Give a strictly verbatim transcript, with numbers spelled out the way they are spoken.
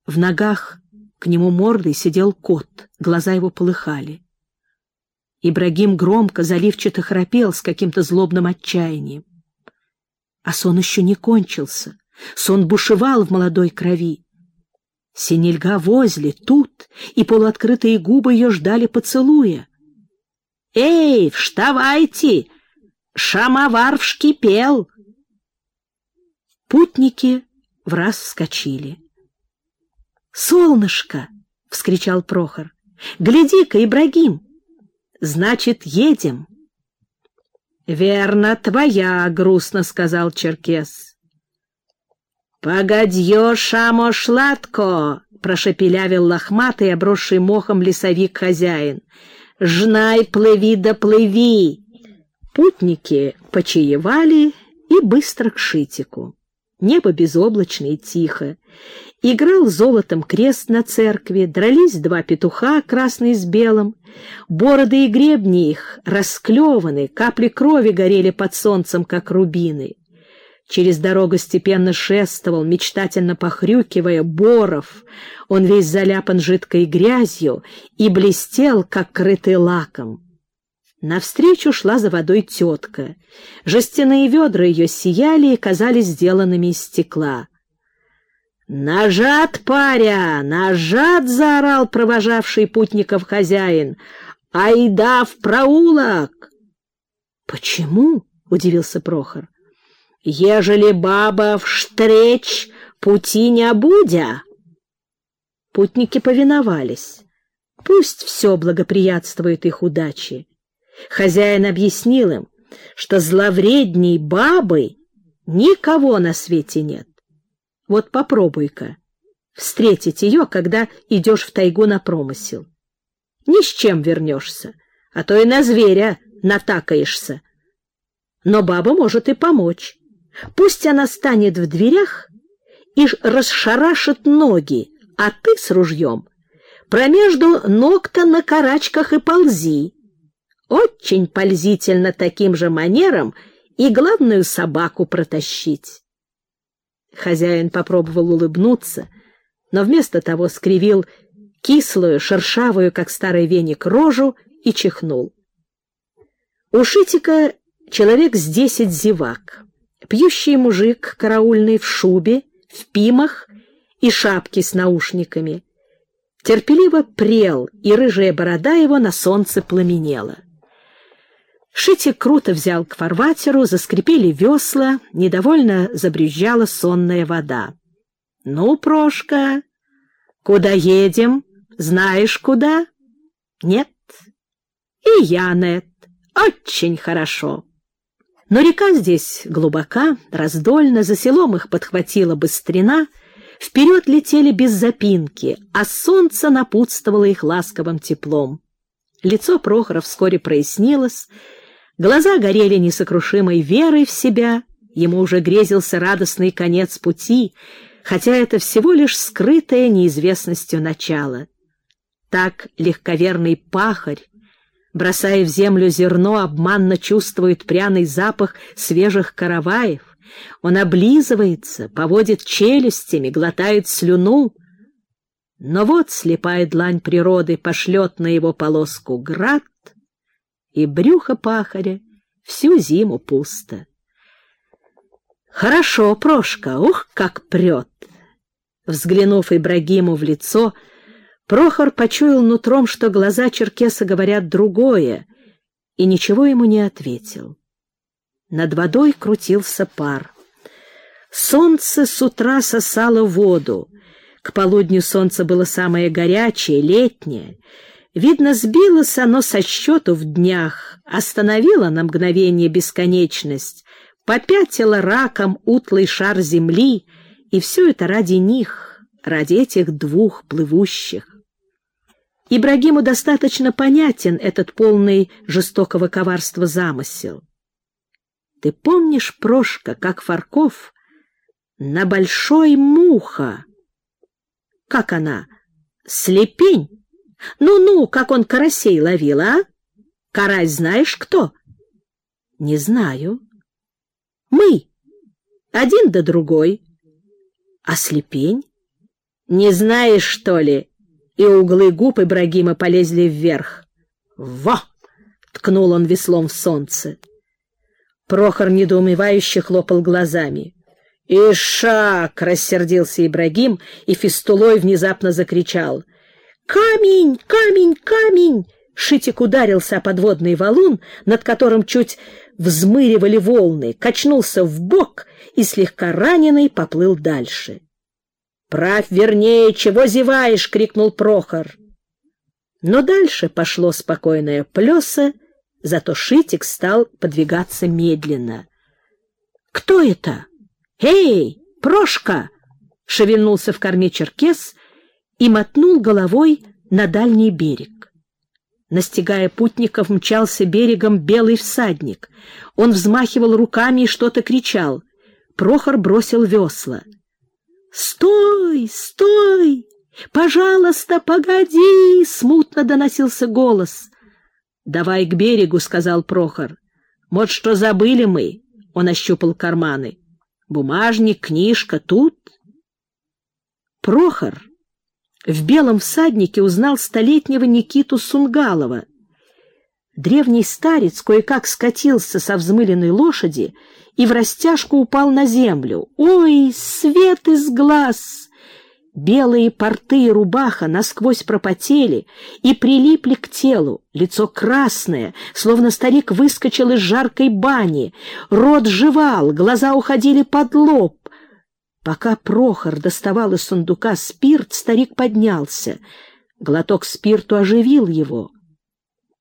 В ногах к нему мордой сидел кот, глаза его полыхали. Ибрагим громко, заливчато храпел с каким-то злобным отчаянием. А сон еще не кончился, сон бушевал в молодой крови. Синельга возле, тут, и полуоткрытые губы ее ждали поцелуя. «Эй, вставайте! Шамовар вскипел!» Путники враз вскочили. «Солнышко!» — вскричал Прохор. «Гляди-ка, Ибрагим! Значит, едем!» «Верно, твоя!» — грустно сказал черкес. «Погодьё, шамо шладко!» — прошепелявил лохматый, обросший мохом лесовик-хозяин. «Жнай, плыви да плыви!» Путники почаевали и быстро к Шитику. Небо безоблачно и тихо. Играл золотом крест на церкви, дрались два петуха, красный с белым. Бороды и гребни их расклеваны, капли крови горели под солнцем, как рубины. Через дорогу степенно шествовал, мечтательно похрюкивая, Боров. Он весь заляпан жидкой грязью и блестел, как крытый лаком. Навстречу шла за водой тетка. Жестяные ведра ее сияли и казались сделанными из стекла. «Нажат, паря! Нажат!» — заорал провожавший путников хозяин. «Айда в проулок!» «Почему?» — удивился Прохор. «Ежели баба в штреч, пути не будя». Путники повиновались. Пусть все благоприятствует их удаче. Хозяин объяснил им, что зловредней бабы никого на свете нет. Вот попробуй-ка встретить ее, когда идешь в тайгу на промысел. Ни с чем вернешься, а то и на зверя натакаешься. Но баба может и помочь. Пусть она станет в дверях и расшарашит ноги, а ты с ружьем промежду ног-то на карачках и ползи. Очень пользительно таким же манером и главную собаку протащить. Хозяин попробовал улыбнуться, но вместо того скривил кислую, шершавую, как старый веник, рожу и чихнул. У Шитика человек с десять зевак. Пьющий мужик караульный в шубе, в пимах и шапке с наушниками. Терпеливо прел, и рыжая борода его на солнце пламенела. Шитик круто взял к фарватеру, заскрипели весла, недовольно забрюзжала сонная вода. — Ну, Прошка, куда едем? Знаешь, куда? — Нет. — И я, нет. Очень хорошо. Но река здесь глубока, раздольна, за селом их подхватила быстрена, вперед летели без запинки, а солнце напутствовало их ласковым теплом. Лицо Прохора вскоре прояснилось, глаза горели несокрушимой верой в себя, ему уже грезился радостный конец пути, хотя это всего лишь скрытое неизвестностью начало. Так легковерный пахарь, бросая в землю зерно, обманно чувствует пряный запах свежих караваев. Он облизывается, поводит челюстями, глотает слюну. Но вот слепая длань природы пошлет на его полоску град, и брюхо пахаря всю зиму пусто. Хорошо, Прошка, ух, как прет! Взглянув Ибрагиму в лицо, Прохор почуял нутром, что глаза черкеса говорят другое, и ничего ему не ответил. Над водой крутился пар. Солнце с утра сосало воду. К полудню солнце было самое горячее, летнее. Видно, сбилось оно со счету в днях, остановило на мгновение бесконечность, попятило раком утлый шар земли, и все это ради них, ради этих двух плывущих. Ибрагиму достаточно понятен этот полный жестокого коварства замысел. Ты помнишь, Прошка, как Фарков на большой муха? Как она? Слепень? Ну-ну, как он карасей ловил, а? Карась знаешь кто? Не знаю. Мы. Один да другой. А слепень? Не знаешь, что ли?» И углы губ Ибрагима полезли вверх. «Во!» — ткнул он веслом в солнце. Прохор недоумевающе хлопал глазами. «Ишак!» — рассердился Ибрагим и фистулой внезапно закричал. «Камень! Камень! Камень!» Шитик ударился о подводный валун, над которым чуть взмыривали волны, качнулся вбок и, слегка раненый, поплыл дальше. «Правь вернее, чего зеваешь!» — крикнул Прохор. Но дальше пошло спокойное плеса, зато Шитик стал подвигаться медленно. «Кто это? Эй, Прошка!» — шевельнулся в корме черкес и мотнул головой на дальний берег. Настигая путников, мчался берегом белый всадник. Он взмахивал руками и что-то кричал. Прохор бросил весла. «Стой! Стой! Пожалуйста, погоди!» — смутно доносился голос. «Давай к берегу», — сказал Прохор. «Вот что забыли мы», — он ощупал карманы. «Бумажник, книжка тут». Прохор в белом всаднике узнал столетнего Никиту Сунгалова. Древний старец кое-как скатился со взмыленной лошади и в растяжку упал на землю. Ой, свет из глаз! Белые порты и рубаха насквозь пропотели и прилипли к телу, лицо красное, словно старик выскочил из жаркой бани, рот жевал, глаза уходили под лоб. Пока Прохор доставал из сундука спирт, старик поднялся. Глоток спирту оживил его.